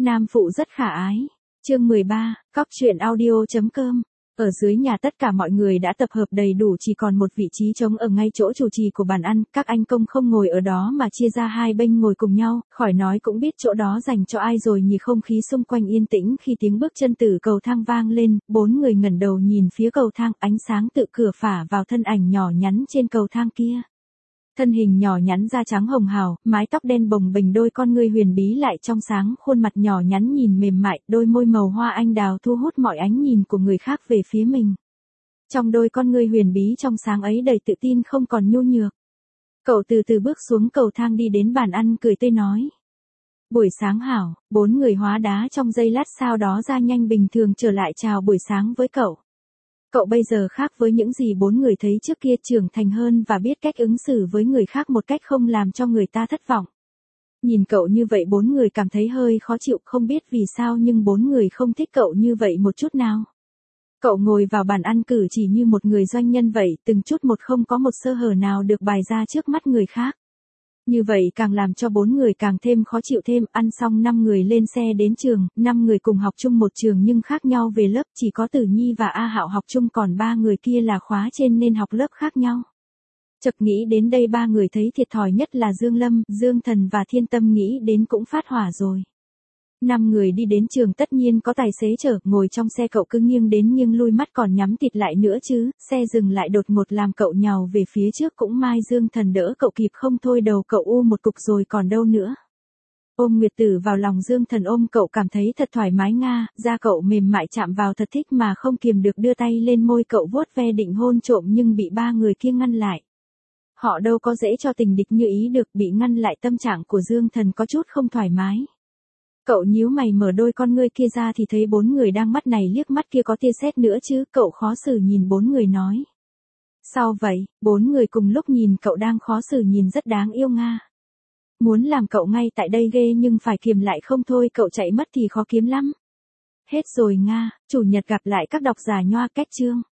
Nam phụ rất khả ái. Chương 13, Cóc truyện audio.com. Ở dưới nhà tất cả mọi người đã tập hợp đầy đủ, chỉ còn một vị trí trống ở ngay chỗ chủ trì của bàn ăn, các anh công không ngồi ở đó mà chia ra hai bên ngồi cùng nhau, khỏi nói cũng biết chỗ đó dành cho ai rồi nhỉ. Không khí xung quanh yên tĩnh khi tiếng bước chân từ cầu thang vang lên, bốn người ngẩng đầu nhìn phía cầu thang, ánh sáng tự cửa phả vào thân ảnh nhỏ nhắn trên cầu thang kia. Thân hình nhỏ nhắn da trắng hồng hào, mái tóc đen bồng bềnh, đôi con ngươi huyền bí lại trong sáng, khuôn mặt nhỏ nhắn nhìn mềm mại, đôi môi màu hoa anh đào thu hút mọi ánh nhìn của người khác về phía mình. Trong đôi con ngươi huyền bí trong sáng ấy đầy tự tin không còn nhu nhược. Cậu từ từ bước xuống cầu thang đi đến bàn ăn, cười tươi nói: "Buổi sáng hảo." Bốn người hóa đá trong giây lát sau đó ra nhanh bình thường trở lại chào buổi sáng với cậu. Cậu bây giờ khác với những gì bốn người thấy trước kia, trưởng thành hơn và biết cách ứng xử với người khác một cách không làm cho người ta thất vọng. Nhìn cậu như vậy bốn người cảm thấy hơi khó chịu, không biết vì sao nhưng bốn người không thích cậu như vậy một chút nào. Cậu ngồi vào bàn ăn cử chỉ như một người doanh nhân vậy, từng chút một không có một sơ hở nào được bày ra trước mắt người khác. Như vậy càng làm cho bốn người càng thêm khó chịu thêm. Ăn xong 5 người lên xe đến trường, 5 người cùng học chung một trường nhưng khác nhau về lớp, chỉ có Tử Nhi và A Hạo học chung, còn 3 người kia là khóa trên nên học lớp khác nhau. Chợt nghĩ đến đây 3 người thấy thiệt thòi nhất là Dương Lâm, Dương Thần và Thiên Tâm, nghĩ đến cũng phát hỏa rồi. 5 người đi đến trường tất nhiên có tài xế chở, ngồi trong xe cậu cứ nghiêng đến nghiêng lui, mắt còn nhắm tịt lại nữa chứ. Xe dừng lại đột ngột làm cậu nhào về phía trước, cũng may Dương Thần đỡ cậu kịp, không thôi đầu cậu u một cục rồi còn đâu nữa. Ôm Nguyệt Tử vào lòng, Dương Thần ôm cậu cảm thấy thật thoải mái nga, da cậu mềm mại chạm vào thật thích mà không kiềm được đưa tay lên môi cậu vuốt ve định hôn trộm nhưng bị 3 người kia ngăn lại. Họ đâu có dễ cho tình địch như ý được, bị ngăn lại tâm trạng của Dương Thần có chút không thoải mái. Cậu nhíu mày mở đôi con ngươi kia ra thì thấy 4 người đang mắt này liếc mắt kia có tia sét nữa chứ. Cậu khó xử nhìn 4 người nói: "Sao vậy?" 4 người cùng lúc nhìn cậu đang khó xử nhìn rất đáng yêu nga. Muốn làm cậu ngay tại đây ghê nhưng phải kiềm lại không thôi cậu chạy mất thì khó kiếm lắm. Hết rồi nga, chủ nhật gặp lại các độc giả nhoa. Kết chương.